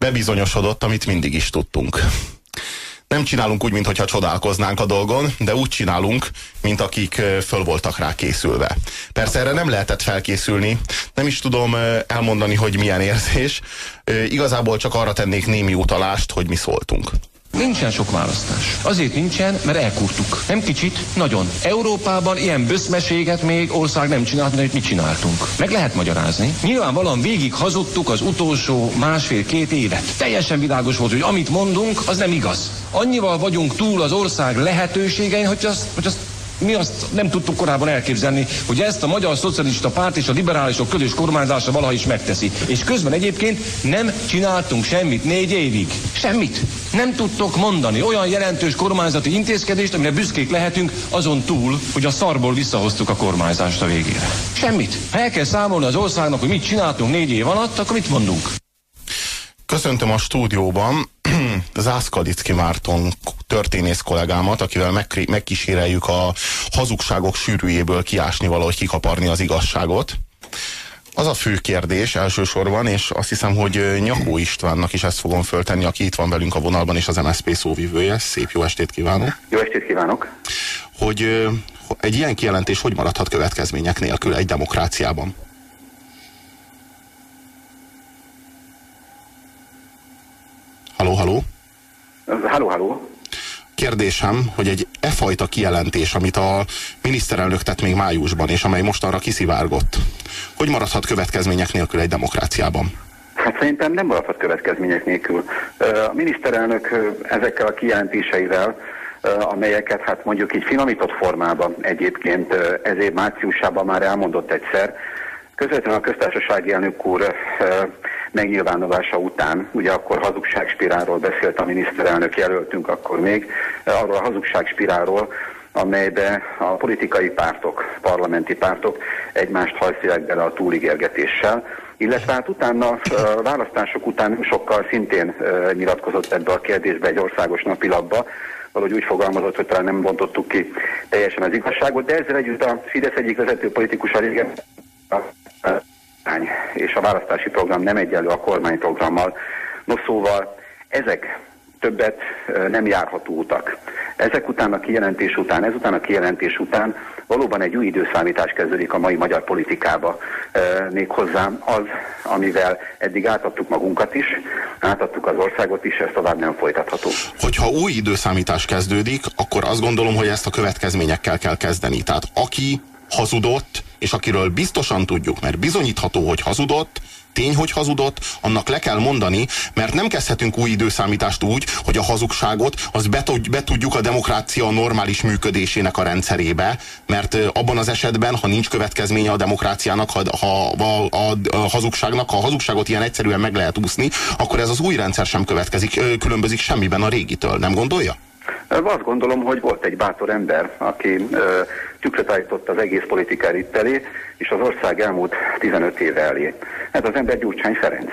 Bebizonyosodott, amit mindig is tudtunk. Nem csinálunk úgy, mintha csodálkoznánk a dolgon, de úgy csinálunk, mint akik föl voltak rá készülve. Persze erre nem lehetett felkészülni, nem is tudom elmondani, hogy milyen érzés. Igazából csak arra tennék némi utalást, hogy mi szóltunk. Nincsen sok választás. Azért nincsen, mert elkurtuk. Nem kicsit, nagyon. Európában ilyen böszmeséget még ország nem csinált, mint amit mi csináltunk. Meg lehet magyarázni. Nyilvánvalóan végig hazudtuk az utolsó 1,5-2 évet. Teljesen világos volt, hogy amit mondunk, az nem igaz. Annyival vagyunk túl az ország lehetőségein, hogy azt mi azt nem tudtuk korábban elképzelni, hogy ezt a Magyar Szocialista Párt és a liberálisok közös kormányzása valaha is megteszi. És közben egyébként nem csináltunk semmit 4 évig. Semmit. Nem tudtok mondani olyan jelentős kormányzati intézkedést, amire büszkék lehetünk, azon túl, hogy a szarból visszahoztuk a kormányzást a végére. Semmit. Ha el kell számolni az országnak, hogy mit csináltunk 4 év alatt, akkor mit mondunk? Köszöntöm a stúdióban Zászkalicki Márton történész kollégámat, akivel megkíséreljük a hazugságok sűrűjéből kiásni, valahogy kikaparni az igazságot. Az a fő kérdés elsősorban, és azt hiszem, hogy Nyakó Istvánnak is ezt fogom föltenni, aki itt van velünk a vonalban, és az MSZP szóvivője. Szép jó estét kívánok! Jó estét kívánok! Hogy egy ilyen kijelentés hogy maradhat következmények nélkül egy demokráciában? Halló, halló? Halló, halló? Kérdésem, hogy egy fajta kijelentés, amit a miniszterelnök tett még májusban, és amely mostanra kiszivárgott, hogy maradhat következmények nélkül egy demokráciában? Hát szerintem nem maradhat következmények nélkül. A miniszterelnök ezekkel a kijelentéseivel, amelyeket hát mondjuk így finomított formában egyébként ez év márciusában már elmondott egyszer, közvetlenül a köztársasági elnök úr megnyilvánulása után, ugye akkor hazugságspirálról beszélt a miniszterelnök jelöltünk akkor még, arról a hazugságspirálról, amelybe a politikai pártok, parlamenti pártok egymást hajszolják bele a túligérgetéssel, illetve hát utána, a választások után sokkal szintén nyilatkozott ebbe a kérdésbe egy országos napilapba, valahogy úgy fogalmazott, hogy talán nem bontottuk ki teljesen az igazságot, de ezzel együtt a Fidesz egyik vezető politikusa régen és a választási program nem egyenlő a kormányprogrammal. No szóval ezek többet nem járható utak. Ezek után a kijelentés után, ezután a kijelentés után valóban egy új időszámítás kezdődik a mai magyar politikába. Méghozzá az, amivel eddig átadtuk magunkat is, átadtuk az országot is, ez tovább nem folytatható. Hogyha új időszámítás kezdődik, akkor azt gondolom, hogy ezt a következményekkel kell kezdeni. Tehát aki hazudott, és akiről biztosan tudjuk, mert bizonyítható, hogy hazudott, tény, hogy hazudott, annak le kell mondani, mert nem kezdhetünk új időszámítást úgy, hogy a hazugságot azt be tudjuk a demokrácia normális működésének a rendszerébe, mert abban az esetben, ha nincs következménye a demokráciának, a hazugságnak, ha a hazugságot ilyen egyszerűen meg lehet úszni, akkor ez az új rendszer sem különbözik semmiben a régitől, nem gondolja? Azt gondolom, hogy volt egy bátor ember, aki tükröt állított az egész politika elit elé, és az ország elmúlt 15 éve elé. Ez az ember Gyurcsány Ferenc.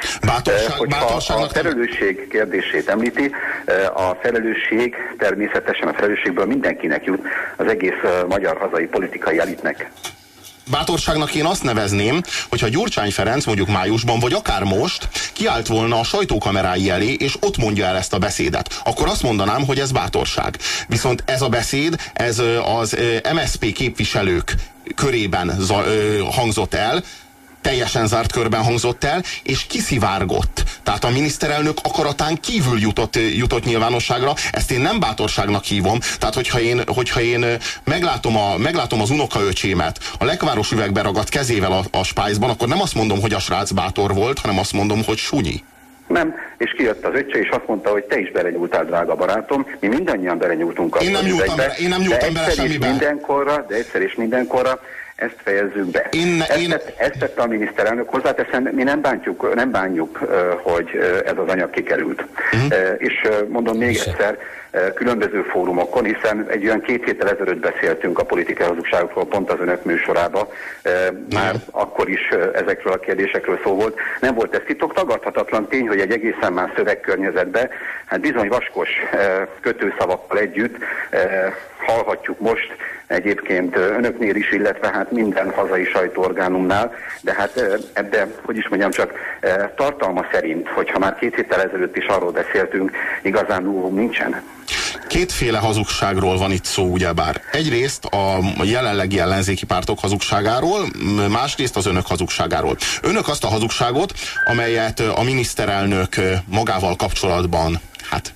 A felelősség kérdését említi, a felelősség természetesen a felelősségből mindenkinek jut, az egész magyar hazai politikai elitnek. Bátorságnak én azt nevezném, hogyha Gyurcsány Ferenc mondjuk májusban, vagy akár most kiállt volna a sajtókamerái elé, és ott mondja el ezt a beszédet, akkor azt mondanám, hogy ez bátorság. Viszont ez a beszéd, ez az MSZP képviselők körében hangzott el, teljesen zárt körben hangzott el, és kiszivárgott. Tehát a miniszterelnök akaratán kívül jutott nyilvánosságra. Ezt én nem bátorságnak hívom. Tehát hogyha én meglátom az unokaöcsémet a lekváros üvegbe ragadt kezével a spájzban, akkor nem azt mondom, hogy a srác bátor volt, hanem azt mondom, hogy sunyi. Nem, és kijött az öccse, és azt mondta, hogy te is belenyúltál, drága barátom. Mi mindannyian belenyúltunk a üvegbe. Én nem nyúltam bele semmibe. De egyszer és mindenkorra ezt fejezzük be. Ezt tette a miniszterelnök, hozzáteszem, mi nem bánjuk, hogy ez az anyag kikerült. És mondom még egyszer, különböző fórumokon, hiszen egy olyan 2 héttel ezelőtt beszéltünk a politikai hazugságokról, pont az önök műsorában, már akkor is ezekről a kérdésekről szó volt. Nem volt ez titok, tagadhatatlan tény, hogy egy egészen más szövegkörnyezetben, hát bizony vaskos kötőszavakkal együtt hallhatjuk most egyébként önöknél is, illetve hát minden hazai sajtóorgánumnál, de hát ebben, hogy is mondjam, csak tartalma szerint, hogyha már 2 héttel ezelőtt is arról beszéltünk, igazán újum nincsen. Kétféle hazugságról van itt szó, ugyebár. Egyrészt a jelenlegi ellenzéki pártok hazugságáról, másrészt az önök hazugságáról. Önök azt a hazugságot, amelyet a miniszterelnök magával kapcsolatban, hát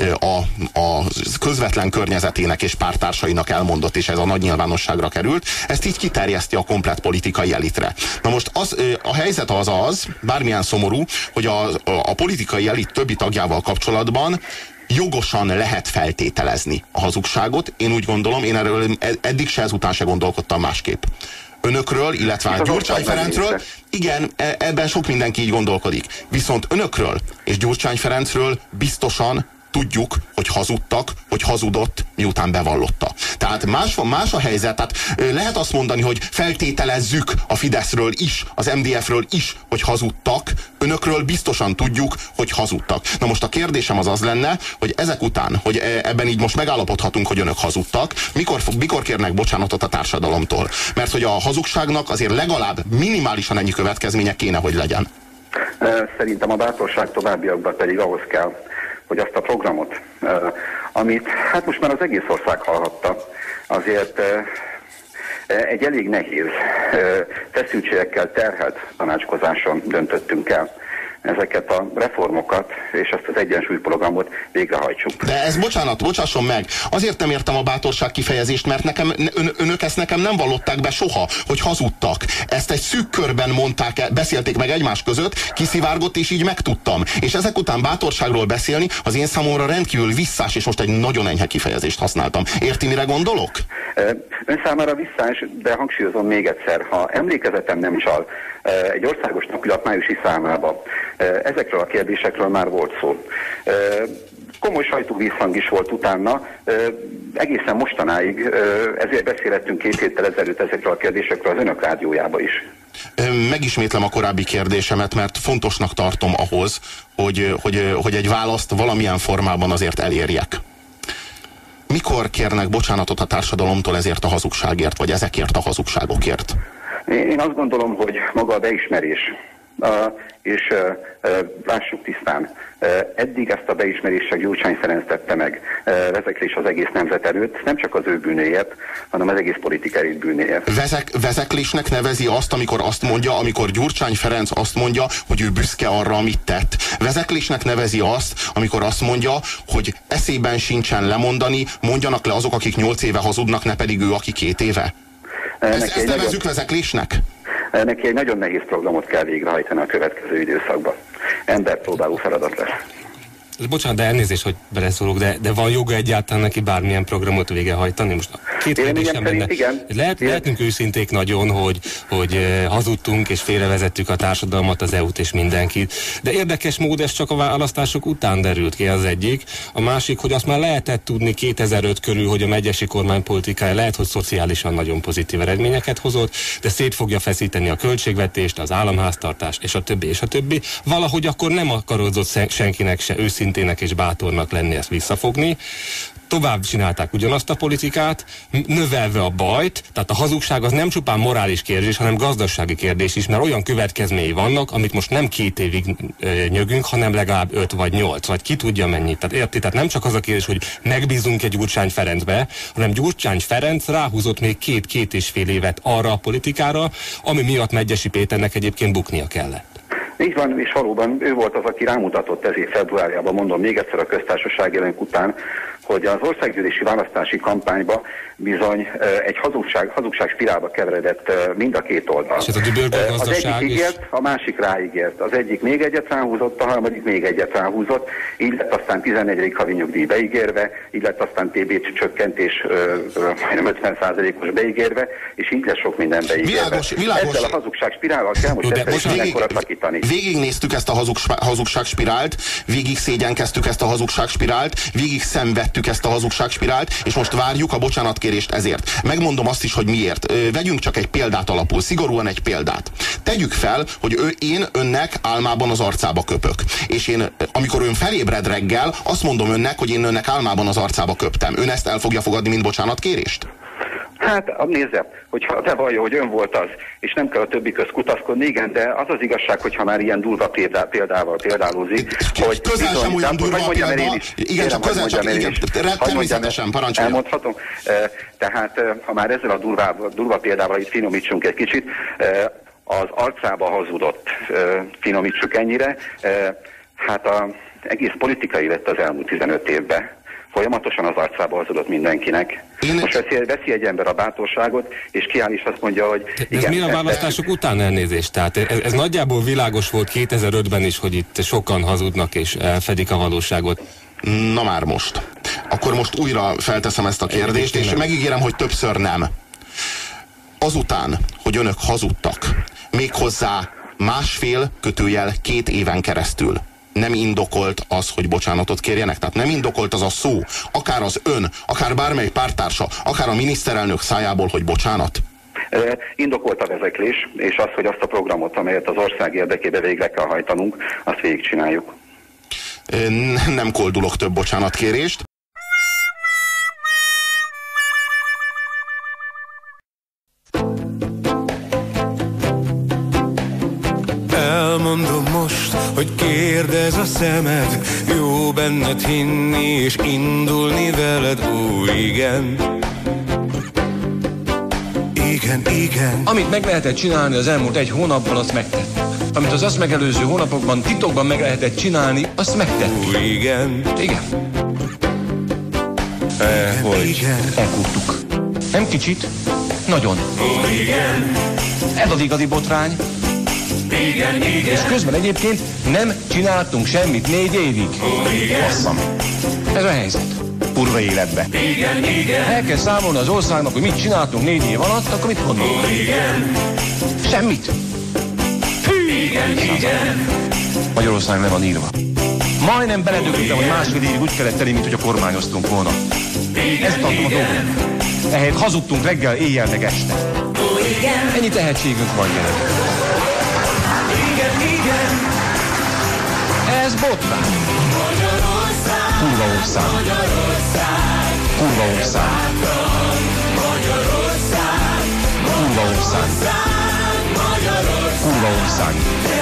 a közvetlen környezetének és pártársainak elmondott, és ez a nagy nyilvánosságra került, ezt így kiterjeszti a komplett politikai elitre. Na most a helyzet az, bármilyen szomorú, hogy a politikai elit többi tagjával kapcsolatban jogosan lehet feltételezni a hazugságot. Én úgy gondolom, én erről eddig se ezután se gondolkodtam másképp. Önökről, illetve a Gyurcsány Ferencről, igen, ebben sok mindenki így gondolkodik. Viszont önökről és Gyurcsány Ferencről biztosan tudjuk, hogy hazudtak, hogy hazudott, miután bevallotta. Tehát más a helyzet, tehát lehet azt mondani, hogy feltételezzük a Fideszről is, az MDF-ről is, hogy hazudtak, önökről biztosan tudjuk, hogy hazudtak. Na most a kérdésem az lenne, hogy ezek után, hogy ebben így most megállapodhatunk, hogy önök hazudtak, mikor kérnek bocsánatot a társadalomtól? Mert hogy a hazugságnak azért legalább minimálisan ennyi következménye kéne, hogy legyen. Szerintem a bátorság továbbiakban pedig ahhoz kell, hogy azt a programot, amit hát most már az egész ország hallhatta, azért egy elég nehéz, feszültségekkel terhelt tanácskozáson döntöttünk el. Ezeket a reformokat és ezt az egyensúlyprogramot végrehajtsuk. De ez, bocsásson meg, azért nem értem a bátorság kifejezést, mert önök ezt nekem nem vallották be soha, hogy hazudtak. Ezt egy szűk körben mondták, beszélték meg egymás között, kiszivárgott, és így megtudtam. És ezek után bátorságról beszélni az én számomra rendkívül visszás, és most egy nagyon enyhe kifejezést használtam. Érti, mire gondolok? Ön számára visszás, de hangsúlyozom még egyszer, ha emlékezetem nem csal, egy országos napilap májusi számában ezekről a kérdésekről már volt szó. Komoly sajtóvízhang is volt utána, egészen mostanáig, ezért beszélhettünk 2 héttel ezelőtt ezekről a kérdésekről az önök rádiójába is. Megismétlem a korábbi kérdésemet, mert fontosnak tartom ahhoz, hogy egy választ valamilyen formában azért elérjek. Mikor kérnek bocsánatot a társadalomtól ezért a hazugságért, vagy ezekért a hazugságokért? Én azt gondolom, hogy maga a beismerés, és lássuk tisztán, eddig ezt a beismerést csak Gyurcsány Ferenc tette meg, vezeklés az egész nemzet előtt, nem csak az ő bűnéért, hanem az egész politikai bűnéért. Vezeklésnek nevezi azt, amikor Gyurcsány Ferenc azt mondja, hogy ő büszke arra, amit tett. Vezeklésnek nevezi azt, amikor azt mondja, hogy eszében sincsen lemondani, mondjanak le azok, akik 8 éve hazudnak, ne pedig ő, aki 2 éve. Ezt nevezzük vezeklésnek? Neki egy nagyon nehéz programot kell végrehajtani a következő időszakban. Emberpróbáló feladat lesz. Bocsánat, de elnézést, hogy beleszólok, de van joga egyáltalán neki bármilyen programot végrehajtani? Most 2 kérdésem lenne. Lehetünk őszinték nagyon, hogy hazudtunk és félrevezettük a társadalmat, az EU-t és mindenkit. De érdekes mód ez csak a választások után derült ki, az egyik. A másik, hogy azt már lehetett tudni 2005 körül, hogy a megyesi kormány politikája lehet, hogy szociálisan nagyon pozitív eredményeket hozott, de szét fogja feszíteni a költségvetést, az államháztartást, és a többi, és a többi. Valahogy akkor nem akarozott senkinek se őszintének és bátornak lenni ezt visszafogni. Tovább csinálták ugyanazt a politikát, növelve a bajt, tehát a hazugság az nem csupán morális kérdés, hanem gazdasági kérdés is, mert olyan következményei vannak, amit most nem 2 évig nyögünk, hanem legalább 5 vagy 8, vagy ki tudja mennyit. Tehát érti, tehát nem csak az a kérdés, hogy megbízunk egy Gyurcsány Ferencbe, hanem Gyurcsány Ferenc ráhúzott még 2-2,5 évet arra a politikára, ami miatt Medgyessy Péternek egyébként buknia kellett. Így van, és valóban ő volt az, aki rámutatott ez év februárjában, mondom még egyszer a köztársaság jelenk után, hogy az országgyűlési választási kampányba bizony egy hazugság spirálba keveredett mind a 2 oldal. És ez a az egyik ígért, a másik ráígért. Az egyik még egyet ráhúzott, a harmadik még egyet ráhúzott, így lett aztán 14. havi nyugdíj beígérve, így lett aztán TB csökkentés majdnem 50%-os beígérve, és így lesz sok minden beígérve. Világos. Ezzel a hazugság spirállal kell most mindenkorat szakítani. Végignéztük ezt a hazugság spirált, végig szégyenkeztük ezt a hazugság spirált, végig szenvedtük megkezdtük ezt a hazugságspirált, és most várjuk a bocsánatkérést ezért. Megmondom azt is, hogy miért. Vegyünk csak egy példát alapul, szigorúan egy példát. Tegyük fel, hogy én önnek álmában az arcába köpök. És én, amikor ön felébred reggel, azt mondom önnek, hogy én önnek álmában az arcába köptem. Ön ezt el fogja fogadni, mint bocsánatkérést? Hát nézze, hogyha bevallja, hogy ön volt az, és nem kell a többi közt kutaszkodni, igen, de az az igazság, hogyha már ilyen durva példával példálózik, hogy közel sem olyan durva példa. Igen, csak közel sem, igen, természetesen, parancsolja. Elmondhatom. Tehát, ha már ezzel a durva példával itt finomítsunk egy kicsit, az arcába hazudott finomítsuk ennyire, hát az egész politikai lett az elmúlt 15 évben. Folyamatosan az arcába hazudott mindenkinek. Most veszi egy ember a bátorságot, és kiáll is azt mondja, hogy... Ez mi a választások után elnézést? Tehát ez nagyjából világos volt 2005-ben is, hogy itt sokan hazudnak és elfedik a valóságot. Na már most. Akkor most újra felteszem ezt a kérdést, és megígérem, hogy többször nem. Azután, hogy önök hazudtak, méghozzá 1,5-2 éven keresztül, nem indokolt az, hogy bocsánatot kérjenek? Tehát nem indokolt az a szó, akár az ön, akár bármely párttársa, akár a miniszterelnök szájából, hogy bocsánat? Indokolt a vezeklés, és az, hogy azt a programot, amelyet az ország érdekében végre kell hajtanunk, azt végigcsináljuk. Nem koldulok több bocsánatkérést. Elmondom most, hogy kérdez a szemed, jó benned hinni és indulni veled, ó igen. Igen, igen. Amit meg lehetett csinálni az elmúlt 1 hónapban, azt megtettük. Amit az azt megelőző hónapokban titokban meg lehetett csinálni, azt megtettük. Ó igen. Igen. Igen. Elkúrtuk. Nem kicsit, nagyon. Ó igen. Ez az igazi botrány. Igen, igen. És közben egyébként nem csináltunk semmit 4 évig. Ó igen. Basszam. Ez a helyzet. Kurva életbe. Igen, igen. El kell számolni az országnak, hogy mit csináltunk 4 év alatt, akkor mit gondolunk? Ó igen. Semmit. Igen, igen. Magyarország le van írva. Majdnem beledögültem, hogy 1,5 évig úgy kellett tenni, mint hogy a kormányoztunk volna. Ezt tartom a dolgot. Ehelyett hazudtunk reggel, éjjel meg este. Ennyi tehetségünk van, gyerekek. Ez botrány. Kurva ország. Kurva ország. Kurva ország. Kurva ország.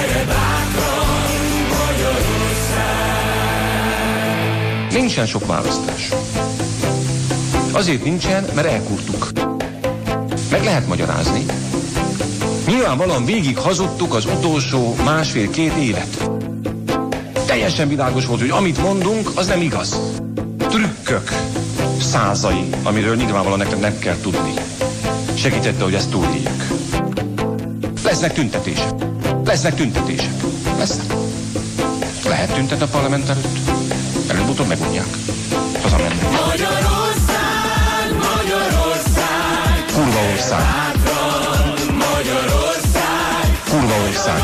Nincsen sok választás. Azért nincsen, mert elkurtuk. Meg lehet magyarázni. Nyilvánvalóan végig hazudtuk az utolsó 1,5-2 évet. Teljesen világos volt, hogy amit mondunk, az nem igaz. Trükkök százai, amiről nyilvánvalóan nektek nem kell tudni. Segítette, hogy ezt túléljük. Lesznek tüntetések. Lesznek tüntetések. Lesznek. Lehet tüntetni a parlament előtt. Előbb-utóbb megunják. Hazamenni. Magyarország, Magyarország. Kurva ország. Magyarország. Kurva ország.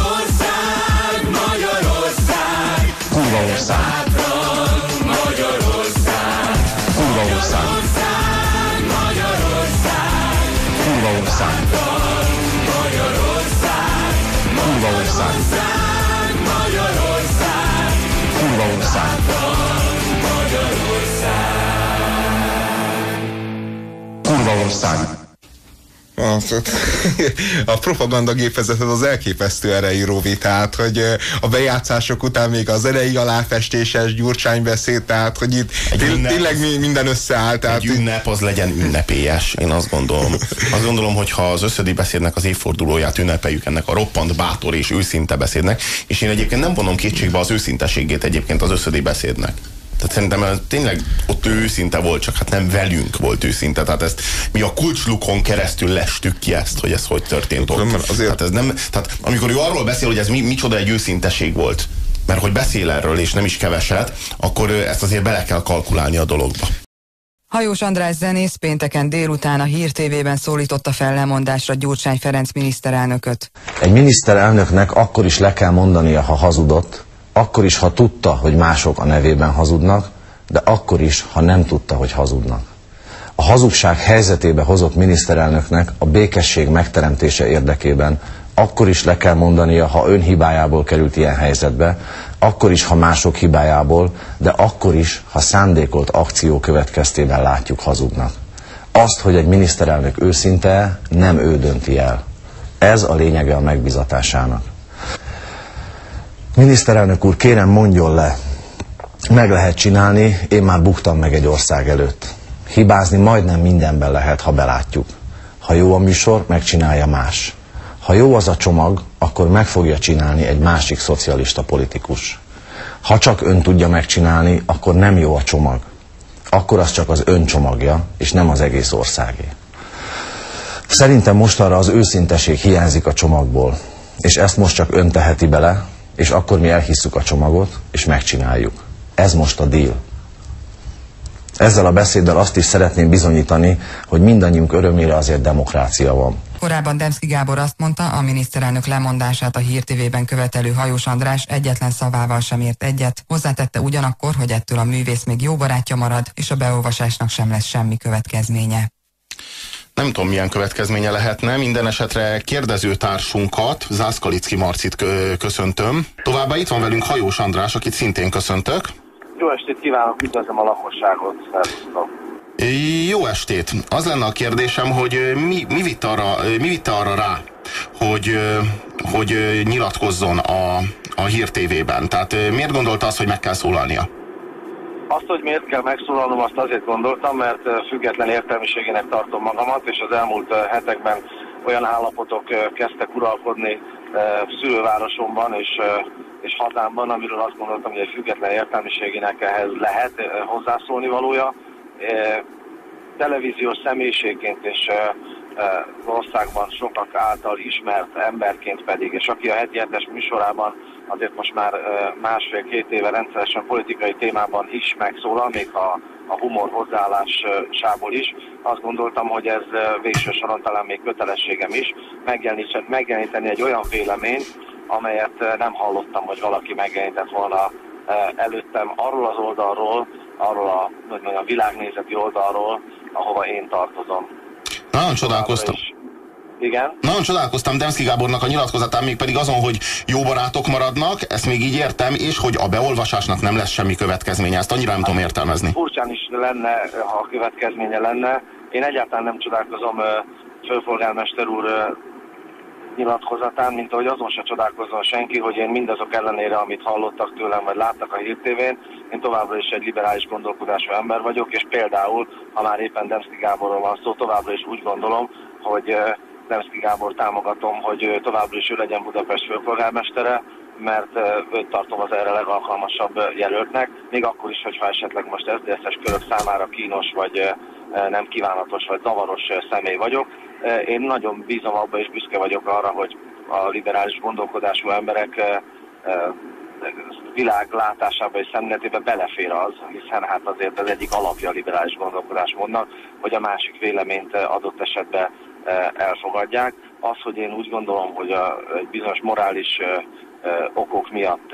Kurva ország. Kurva ország. Kurva ország. Kurva ország. Kurva ország. Kurva ország. A propagandagépezeted az elképesztő erejű, Robi, tehát, hogy a bejátszások után még az erei aláfestéses Gyurcsány-beszéd, tehát, hogy itt tényleg minden összeáll. Tehát egy ünnep az legyen ünnepélyes, én azt gondolom. Azt gondolom, hogy ha az összödi beszédnek az évfordulóját ünnepeljük ennek a roppant bátor és őszinte beszédnek, és én egyébként nem vonom kétségbe az őszinteségét egyébként az összödi beszédnek. Tehát szerintem tényleg ott ő őszinte volt, csak hát nem velünk volt őszinte. Tehát ezt mi a kulcslukon keresztül lestük ki ezt, hogy ez hogy történt ott. Tehát ez nem, tehát amikor ő arról beszél, hogy ez micsoda egy őszinteség volt, mert hogy beszél erről, és nem is keveset, akkor ezt azért bele kell kalkulálni a dologba. Hajós András zenész pénteken délután a Hír TV-ben szólította fel lemondásra Gyurcsány Ferenc miniszterelnököt. Egy miniszterelnöknek akkor is le kell mondania, ha hazudott, akkor is, ha tudta, hogy mások a nevében hazudnak, de akkor is, ha nem tudta, hogy hazudnak. A hazugság helyzetébe hozott miniszterelnöknek a békesség megteremtése érdekében akkor is le kell mondania, ha ön hibájából került ilyen helyzetbe, akkor is, ha mások hibájából, de akkor is, ha szándékolt akció következtében látjuk hazugnak. Azt, hogy egy miniszterelnök őszinte, nem ő dönti el. Ez a lényege a megbizatásának. Miniszterelnök úr, kérem, mondjon le. Meg lehet csinálni, én már buktam meg egy ország előtt. Hibázni majdnem mindenben lehet, ha belátjuk. Ha jó a műsor, megcsinálja más. Ha jó az a csomag, akkor meg fogja csinálni egy másik szocialista politikus. Ha csak ön tudja megcsinálni, akkor nem jó a csomag. Akkor az csak az ön csomagja, és nem az egész országé. Szerintem mostanra az őszinteség hiányzik a csomagból, és ezt most csak ön teheti bele, és akkor mi elhisszük a csomagot, és megcsináljuk. Ez most a deal. Ezzel a beszéddel azt is szeretném bizonyítani, hogy mindannyiunk örömére azért demokrácia van. Korábban Demszky Gábor azt mondta, a miniszterelnök lemondását a Hír TV-ben követelő Hajós András egyetlen szavával sem ért egyet. Hozzátette ugyanakkor, hogy ettől a művész még jó barátja marad, és a beolvasásnak sem lesz semmi következménye. Nem tudom, milyen következménye lehetne. Minden esetre kérdezőtársunkat, Zászkalicki Marcit köszöntöm. Továbbá itt van velünk Hajós András, akit szintén köszöntök. Jó estét kívánok, üdvözlöm a lakosságot. Szervusztok. Jó estét. Az lenne a kérdésem, hogy mi vitte arra rá, hogy nyilatkozzon a Hír TV-ben? Tehát miért gondolta azt, hogy meg kell szólalnia? Azt, hogy miért kell megszólalnom, azt azért gondoltam, mert független értelmiségének tartom magamat, és az elmúlt hetekben olyan állapotok kezdtek uralkodni szülővárosomban és hazámban, amiről azt gondoltam, hogy egy független értelmiségének ehhez lehet hozzászólni valója. Televíziós személyiségként és országban sokak által ismert emberként pedig, és aki a heti hetes műsorában azért most már másfél-két éve rendszeresen politikai témában is megszólal, még a humor hozzáállásából is. Azt gondoltam, hogy ez végső soron talán még kötelességem is, megjeleníteni egy olyan véleményt, amelyet nem hallottam, hogy valaki megjelenített volna előttem arról az oldalról, arról a világnézeti oldalról, ahova én tartozom. Nagyon csodálkoztam. Igen? Nagyon csodálkoztam Demszky Gábornak a nyilatkozatán, még pedig azon, hogy jó barátok maradnak, ezt még így értem, és hogy a beolvasásnak nem lesz semmi következménye. Ezt annyira nem tudom értelmezni. Furcsán is lenne, ha a következménye lenne. Én egyáltalán nem csodálkozom főpolgármester úr nyilatkozatán, mint ahogy azon se csodálkozzon senki, hogy én mindazok ellenére, amit hallottak tőlem, vagy láttak a Hír TV-n, én továbbra is egy liberális gondolkodású ember vagyok, és például, ha már éppen Demszky Gáborról van szó, továbbra is úgy gondolom, hogy Demszky Gábor támogatom, hogy továbbra is ő legyen Budapest főpolgármestere, mert őt tartom az erre legalkalmasabb jelöltnek, még akkor is, hogyha esetleg most SZDSZ-es körök számára kínos, vagy nem kívánatos, vagy zavaros személy vagyok. Én nagyon bízom abba, és büszke vagyok arra, hogy a liberális gondolkodású emberek világlátásába és szemléletébe belefér az, hiszen hát azért az egyik alapja a liberális gondolkodásmódnak, hogy a másik véleményt adott esetben elfogadják. Az, hogy én úgy gondolom, hogy egy bizonyos morális okok miatt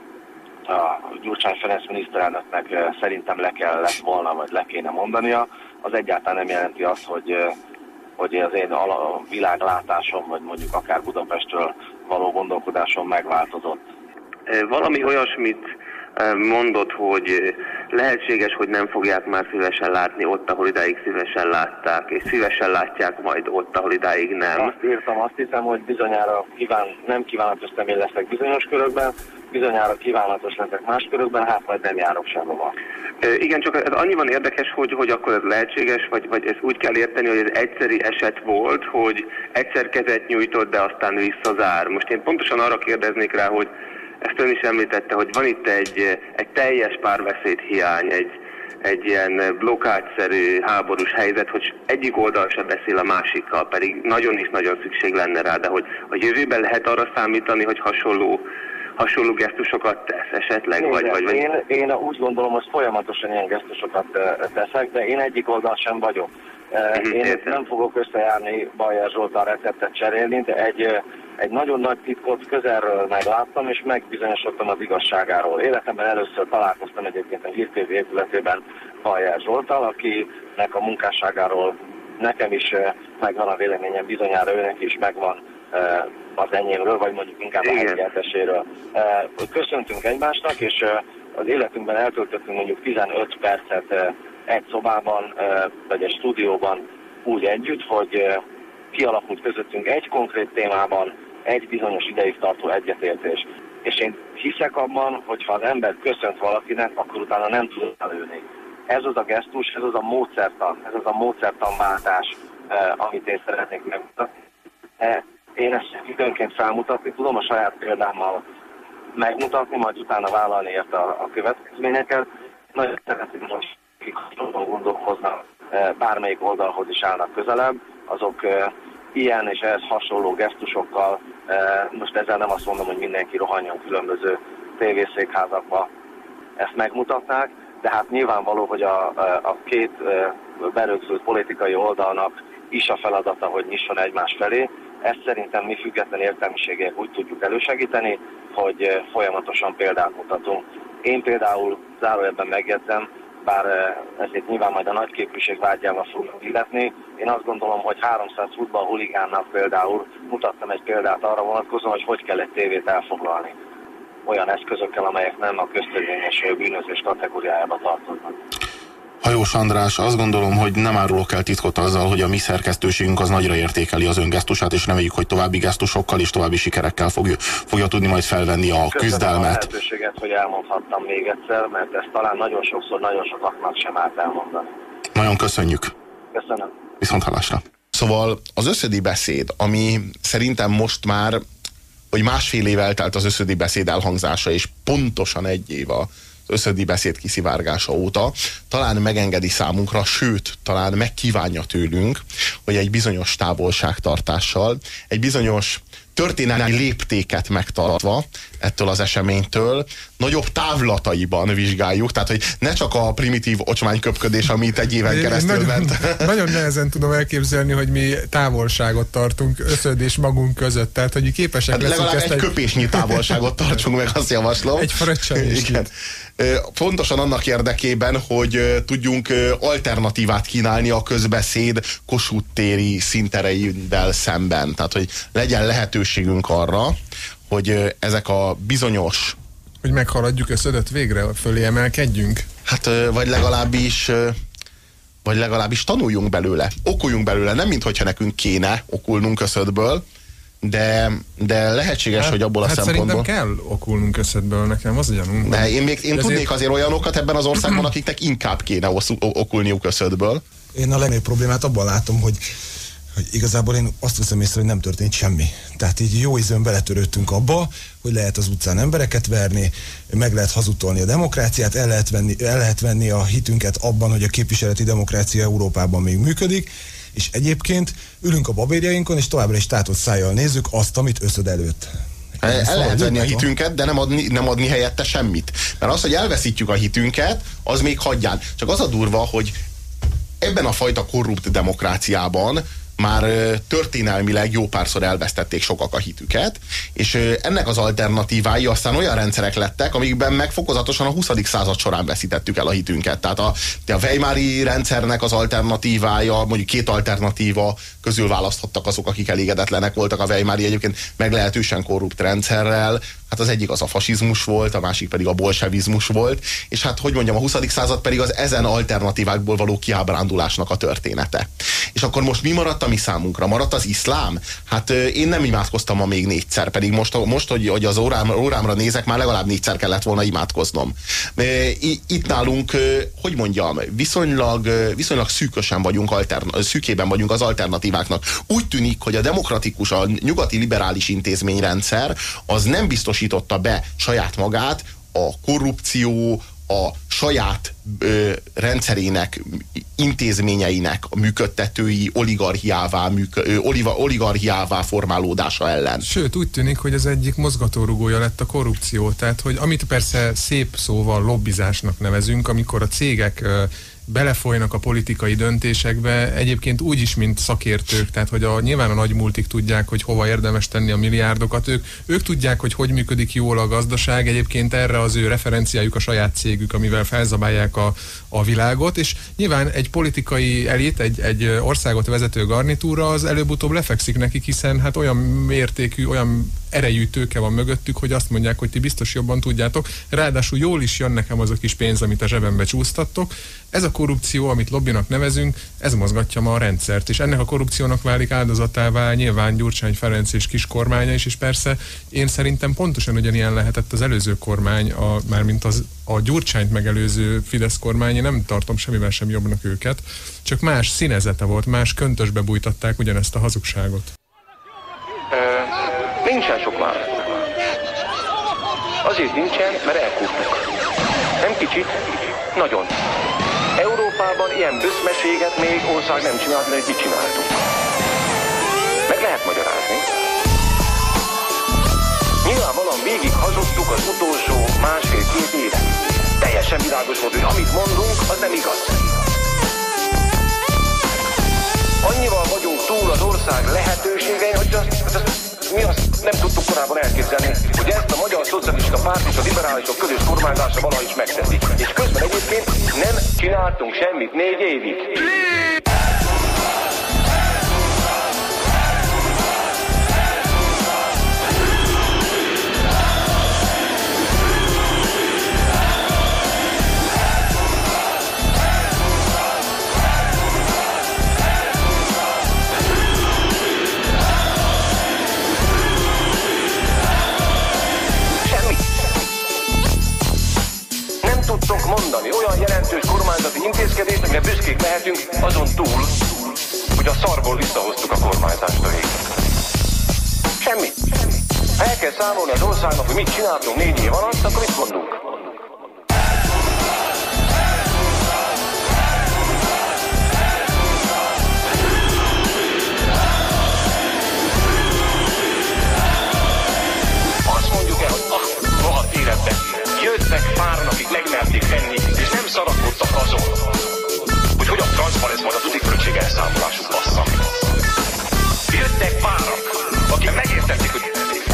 a Gyurcsány Ferenc miniszterelnöknek szerintem le kellett volna, vagy le kéne mondania, az egyáltalán nem jelenti azt, hogy az én világlátásom, vagy mondjuk akár Budapestről való gondolkodásom megváltozott. Valami olyasmit mondott, hogy lehetséges, hogy nem fogják már szívesen látni ott, ahol idáig szívesen látták, és szívesen látják majd ott, ahol idáig nem. Azt írtam, azt hiszem, hogy bizonyára nem kívánatos személy leszek bizonyos körökben, bizonyára kívánatos leszek más körökben, hát majd nem járok sehova. Igen, csak ez annyiban érdekes, hogy akkor ez lehetséges, vagy ezt úgy kell érteni, hogy ez egyszeri eset volt, hogy egyszer kezet nyújtott, de aztán visszazár. Most én pontosan arra kérdeznék rá, hogy ezt ön is említette, hogy van itt egy teljes párbeszéd hiány, egy ilyen blokkádszerű háborús helyzet, hogy egyik oldal sem beszél a másikkal, pedig nagyon is nagyon szükség lenne rá, de hogy a jövőben lehet arra számítani, hogy hasonló gesztusokat tesz esetleg? Vagy... Én úgy gondolom, hogy folyamatosan ilyen gesztusokat teszek, de én egyik oldal sem vagyok. Én nem fogok összejárni Bajer Zsoltán receptet cserélni, de egy nagyon nagy titkot közelről megláttam, és megbizonyosodtam az igazságáról. Életemben először találkoztam egyébként a Hír TV épületében Bajer Zsolttal, akinek a munkásságáról nekem is megvan a véleményem, bizonyára őnek is megvan az enyémről, vagy mondjuk inkább a helykelteséről. Köszöntünk egymásnak, és az életünkben eltöltöttünk mondjuk 15 percet egy szobában, vagy egy stúdióban úgy együtt, hogy kialakult közöttünk egy konkrét témában egy bizonyos ideig tartó egyetértés. És én hiszek abban, hogy ha az ember köszönt valakinek, akkor utána nem tud előni. Ez az a gesztus, ez az a módszertan, ez az a módszertanváltás, amit én szeretnék megmutatni. Én ezt időnként felmutatni tudom, a saját példámmal megmutatni, majd utána vállalni érte a következményeket. Nagyon szeretném, hogy akik gondolkoznak, bármelyik oldalhoz is állnak közelebb, azok ilyen és ehhez hasonló gesztusokkal, most ezzel nem azt mondom, hogy mindenki rohanjon különböző tévészékházakba, ezt megmutatnák, de hát nyilvánvaló, hogy a két berögzült politikai oldalnak is a feladata, hogy nyisson egymás felé. Ezt szerintem mi független értelmiségek úgy tudjuk elősegíteni, hogy folyamatosan példát mutatunk. Én például zárójelben megjegyzem, bár ezért nyilván majd a nagyképűség vágyával fognak illetni. Én azt gondolom, hogy 300 futballhuligánnak például mutattam egy példát arra vonatkozóan, hogy kell egy tévét elfoglalni. Olyan eszközökkel, amelyek nem a köztörvényes bűnözés kategóriájába tartoznak. Hajós András, azt gondolom, hogy nem árulok el titkot azzal, hogy a mi szerkesztőségünk az nagyra értékeli az öngesztusát, és reméljük, hogy további gesztusokkal és további sikerekkel fogja tudni majd felvenni a küzdelmet. Köszönöm a lehetőséget, hogy elmondhattam még egyszer, mert ezt talán nagyon sokszor, nagyon sokaknak sem árt elmondani. Nagyon köszönjük. Köszönöm. Viszonthallásra. Szóval az összödi beszéd, ami szerintem most már, hogy másfél év eltelt az összödi beszéd elhangzása, és pontosan egy év az összödi beszéd kiszivárgása óta, talán megengedi számunkra, sőt, talán megkívánja tőlünk, hogy egy bizonyos távolságtartással, egy bizonyos történelmi léptéket megtartva ettől az eseménytől, nagyobb távlataiban vizsgáljuk, tehát hogy ne csak a primitív ocsmányköpködés, amit egy éven keresztül ment. Nagyon nehezen tudom elképzelni, hogy mi távolságot tartunk összöd és magunk között, tehát hogy képesek leszünk legalább ezt egy köpésnyi távolságot tartsunk meg, azt javaslom. Egy fröccsenésnyit. Pontosan annak érdekében, hogy tudjunk alternatívát kínálni a közbeszéd Kossuth téri színtereiddel szemben. Tehát, hogy legyen lehetőségünk arra, hogy ezek a bizonyos... Hogy meghaladjuk összödöt végre, fölé emelkedjünk? Hát, vagy legalábbis tanuljunk belőle, okuljunk belőle. Nem minthogyha nekünk kéne okulnunk összödből, de lehetséges, hogy abból a szempontból... szerintem kell okulnunk összödből, nekem az ugyanúgy. De én tudnék azért olyanokat ebben az országban, akiknek inkább kéne okulniuk összödből. Én a legnagyobb problémát abban látom, hogy igazából én azt veszem észre, hogy nem történt semmi. Tehát így jó ízűen beletörődtünk abba, hogy lehet az utcán embereket verni, meg lehet hazudtolni a demokráciát, el lehet venni a hitünket abban, hogy a képviseleti demokrácia Európában még működik, és egyébként ülünk a babérjainkon, és továbbra is tátott szájjal nézzük azt, amit összöd előtt. El lehet venni a hitünket, de nem adni helyette semmit. Mert az, hogy elveszítjük a hitünket, az még hagyján. Csak az a durva, hogy ebben a fajta korrupt demokráciában már történelmileg jó párszor elvesztették sokak a hitüket, és ennek az alternatívái aztán olyan rendszerek lettek, amikben meg fokozatosan a 20. század során veszítettük el a hitünket. Tehát a Weimári rendszernek az alternatívája, mondjuk két alternatíva közül választhattak azok, akik elégedetlenek voltak a Weimári egyébként meglehetősen korrupt rendszerrel. Hát az egyik az a fasizmus volt, a másik pedig a bolsevizmus volt, és hát hogy mondjam, a 20. század pedig az ezen alternatívákból való kiábrándulásnak a története. És akkor most mi maradt a mi számunkra? Maradt az iszlám? Hát én nem imádkoztam ma még 4-szer, pedig most hogy az órámra nézek, már legalább 4-szer kellett volna imádkoznom. Itt nálunk, hogy mondjam, viszonylag szűkösen vagyunk, szűkében vagyunk az alternatíváknak. Úgy tűnik, hogy a demokratikus, a nyugati liberális intézményrendszer az nem biztosította be saját magát a korrupció, a saját rendszerének, intézményeinek a működtetői oligarchiává formálódása ellen. Sőt, úgy tűnik, hogy az egyik mozgatórugója lett a korrupció. Tehát, hogy amit persze szép szóval lobbizásnak nevezünk, amikor a cégek belefolynak a politikai döntésekbe, egyébként úgy is, mint szakértők, tehát hogy nyilván a nagy multik tudják, hogy hova érdemes tenni a milliárdokat, ők tudják, hogy működik jól a gazdaság, egyébként erre az ő referenciájuk a saját cégük, amivel felzabálják a világot, és nyilván egy politikai elit, egy országot vezető garnitúra az előbb-utóbb lefekszik nekik, hiszen hát olyan mértékű, olyan erejű tőke van mögöttük, hogy azt mondják, hogy ti biztos jobban tudjátok, ráadásul jól is jön nekem az a kis pénz, amit a zsebembe csúsztattok. Ez a korrupció, amit lobbinak nevezünk, ez mozgatja ma a rendszert, és ennek a korrupciónak válik áldozatává nyilván Gyurcsány Ferenc és kis kormánya is, és persze én szerintem pontosan ugyanilyen lehetett az előző kormány, mármint a Gyurcsányt megelőző Fidesz kormány, én nem tartom semmivel sem jobbnak őket, csak más színezete volt, más köntösbe bújtatták ugyanezt a hazugságot. Nincsen sok válasz. Azért nincsen, mert elkúrtuk. Nem kicsit, nagyon. Európában ilyen böszmeséget még ország nem csinált, mert mit csináltunk. Meg lehet magyarázni. Nyilvánvalóan végig hazudtuk az utolsó másfél-két évet. Teljesen világos volt, hogy amit mondunk, az nem igaz. Annyival vagyunk túl az ország lehetőségein, hogy mi azt nem tudtuk korábban elképzelni, hogy ezt a Magyar Szocialista Párt és a liberálisok közös kormányzása valahogy is megteszik. És közben egyébként nem csináltunk semmit 4 évig. Tudtok mondani olyan jelentős kormányzati intézkedést, amire büszkék lehetünk azon túl, hogy a szarból visszahoztuk a kormányzást a végén. Semmi. Ha el kell számolni az országnak, hogy mit csináltunk 4 év alatt, akkor mit mondunk? Azt mondjuk el, hogy rohadt életben jöttek páran, akik megmerték tenni, és nem szarakodtak azon, hogy hogyan transzparens majd a tudik-fröccség elszámolásuk, bassza. Jöttek páran, akik megértették, hogy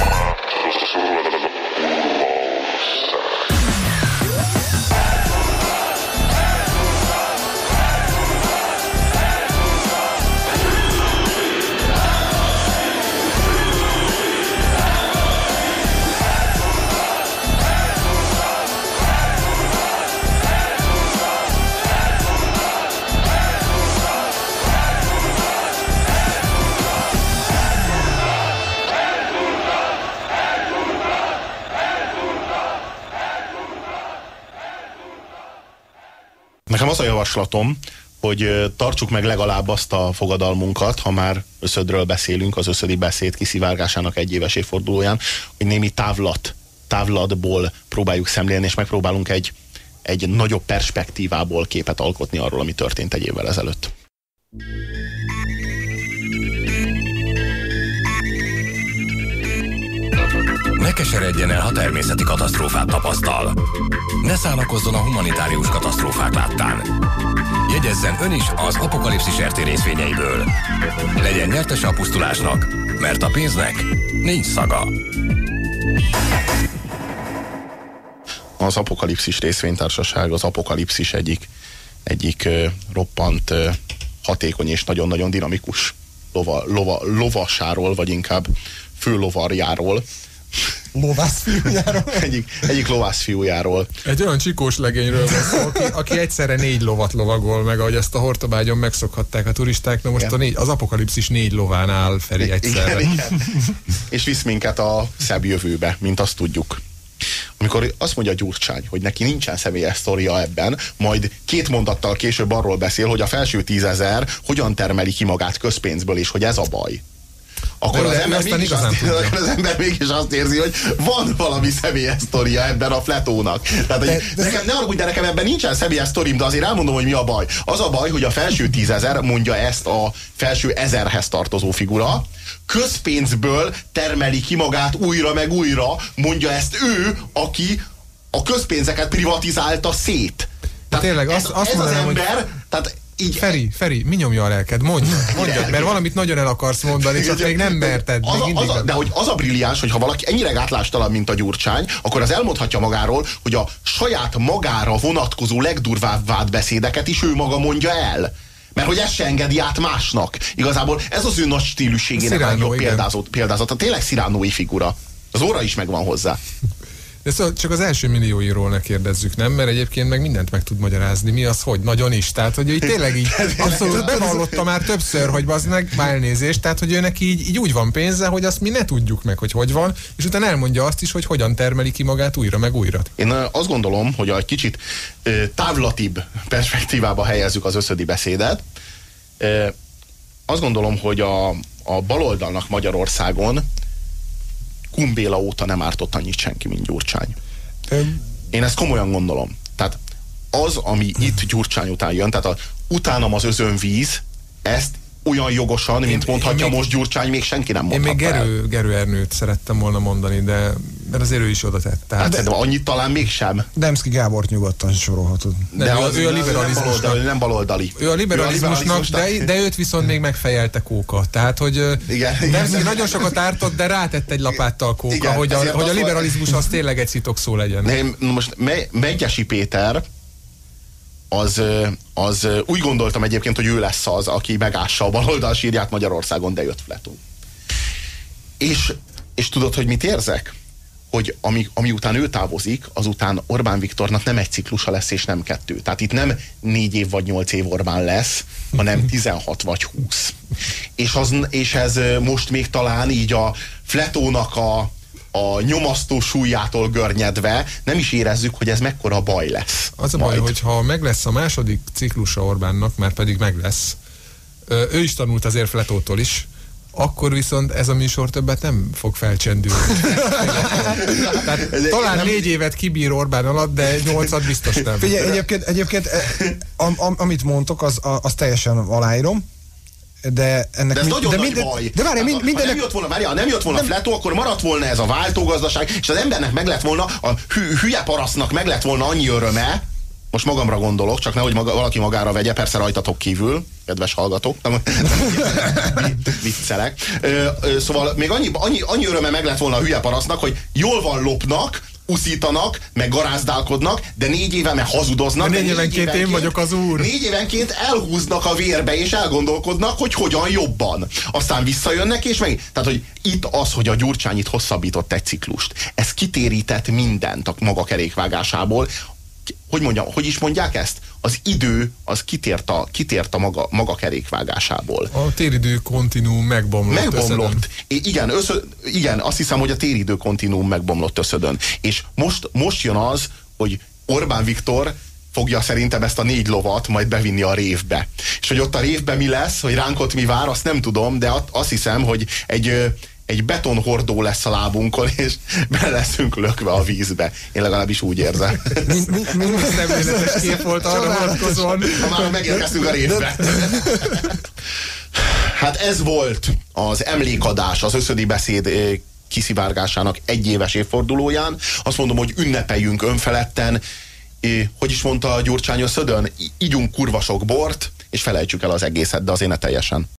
Nekem az a javaslatom, hogy tartsuk meg legalább azt a fogadalmunkat, ha már összödről beszélünk, az összödi beszéd kiszivárgásának 1 éves évfordulóján, hogy némi távlatból próbáljuk szemlélni, és megpróbálunk egy nagyobb perspektívából képet alkotni arról, ami történt 1 évvel ezelőtt. Ne keseredjen el, ha természeti katasztrófát tapasztal. Ne szánakozzon a humanitárius katasztrófák láttán. Jegyezzen ön is az Apokalipszis RT részvényeiből. Legyen nyertese a pusztulásnak, mert a pénznek nincs szaga. Az Apokalipszis részvénytársaság az Apokalipszis egyik roppant hatékony és nagyon-nagyon dinamikus lovasáról, vagy inkább főlovarjáról. Lovászfiújáról? Egyik lovászfiújáról. Egy olyan csikós legényről van szó, aki egyszerre 4 lovat lovagol meg, ahogy ezt a Hortobágyon megszokhatták a turisták. Na most az Apokalipszis 4 lován áll Feri egyszerre. Igen. És visz minket a szebb jövőbe, mint azt tudjuk. Amikor azt mondja Gyurcsány, hogy neki nincsen személyes sztoria ebben, majd 2 mondattal később arról beszél, hogy a felső 10 000 hogyan termeli ki magát közpénzből, és hogy ez a baj. akkor az ember mégis azt érzi, hogy van valami személyes sztoria ebben a Fletónak. Tehát, nekem ebben nincsen személyes sztorim, de azért elmondom, hogy mi a baj. Az a baj, hogy a felső 10 000, mondja ezt a felső 1000-hez tartozó figura, közpénzből termeli ki magát újra meg újra, mondja ezt ő, aki a közpénzeket privatizálta szét. Tehát tényleg, azt mondanám, az ember, hogy... tehát így... Feri, mi nyomja a lelked? Mondjad, mert valamit nagyon el akarsz mondani, csak még nem merted. De hogy az a brilliáns, hogy ha valaki ennyire gátlástalan, mint a Gyurcsány, akkor az elmondhatja magáról, hogy a saját magára vonatkozó legdurvább vádbeszédeket is ő maga mondja el. Mert hogy ezt se engedi át másnak. Igazából ez az ő nagy stílusségének a legjobb példázata. Tényleg Cyrano-i figura. Az óra is megvan hozzá. De szóval csak az első millióiról ne kérdezzük, nem? Mert egyébként meg mindent meg tud magyarázni. Mi az, hogy? Nagyon is. Tehát, hogy ő tényleg így abszolút bevallotta már többször, hogy az meg elnézést. Tehát, hogy őnek így úgy van pénze, hogy azt mi ne tudjuk meg, hogy van, és utána elmondja azt is, hogy hogyan termeli ki magát újra meg újra. Én azt gondolom, hogy egy kicsit távlatibb perspektívába helyezzük az összödi beszédet. Azt gondolom, hogy a baloldalnak Magyarországon Kumbéla óta nem ártott annyit senki, mint Gyurcsány. Én ezt komolyan gondolom. Tehát az, ami itt Gyurcsány után jön, tehát utánam az özönvíz, ezt olyan jogosan, mint mondhatja most Gyurcsány, még senki nem mondhatta el. Én még Gerő Ernőt szerettem volna mondani, de azért ő is oda tett. Tehát... De annyit talán mégsem. Demszki Gábort nyugodtan sorolhatod. De ő a liberalizmusnak. Nem baloldali. Ő a liberalizmusnak, de őt viszont még megfejelte Kóka. Tehát, hogy Demszki nagyon sokat ártott, de rátett egy lapáttal Kóka, igen, hogy a liberalizmus az tényleg egy szitokszó legyen. Most Megyesi Péter az úgy gondoltam egyébként, hogy ő lesz az, aki megássa a baloldal sírját Magyarországon, de jött Fletó. És tudod, hogy mit érzek? Hogy ami után ő távozik, azután Orbán Viktornak nem egy ciklusa lesz, és nem 2. Tehát itt nem 4 év vagy 8 év Orbán lesz, hanem 16 vagy 20. És ez most még talán így a Fletónak a nyomasztó súlyától görnyedve nem is érezzük, hogy ez mekkora baj lesz. Az a baj, hogyha meg lesz a második ciklusa Orbánnak, már pedig meg lesz, ő is tanult azért Fletótól is, akkor viszont ez a műsor többet nem fog felcsendülni. Tehát talán 4 évet kibír Orbán alatt, de 8-at biztos nem. Figyelj, egyébként amit mondtok, az teljesen aláírom. De ennek ez nagyon nagy baj. De várj, mindennek... Ha nem jött volna Fletó, akkor maradt volna ez a váltógazdaság, és az embernek meg lett volna, a hülye parasztnak meg lett volna annyi öröme, most magamra gondolok, csak nehogy valaki magára vegye, persze rajtatok kívül, kedves hallgatók, viccelek. Szóval még annyi öröme meg lett volna a hülye parasztnak, hogy jól van lopnak, uszítanak, meg garázdálkodnak, de 4 éve meg hazudoznak. 4 évenként én vagyok az úr. 4 évenként elhúznak a vérbe, és elgondolkodnak, hogy hogyan jobban. Aztán visszajönnek, és meg... Tehát, hogy itt az, hogy a Gyurcsány itt hosszabbított egy ciklust, ez kitérített mindent a maga kerékvágásából. Hogy is mondják ezt? Az idő, az kitért a maga kerékvágásából. A téridő kontinuum megbomlott. Igen, azt hiszem, hogy a téridő kontinuum megbomlott összödön. És most jön az, hogy Orbán Viktor fogja szerintem ezt a 4 lovat majd bevinni a révbe. És hogy ott a révbe mi lesz, hogy ránk ott mi vár, azt nem tudom, de azt hiszem, hogy egy betonhordó lesz a lábunkon, és bele leszünk lökve a vízbe. Én legalábbis úgy érzem. Milyen szemléletes kép volt arra vonatkozóan. Ha már megérkeztünk a révbe. Hát ez volt az emlékadás, az összödi beszéd kiszivárgásának 1 éves évfordulóján. Azt mondom, hogy ünnepeljünk önfeledten. Hogy is mondta Gyurcsány összödön? Igyunk kurva sok bort, és felejtsük el az egészet, de azért ne teljesen.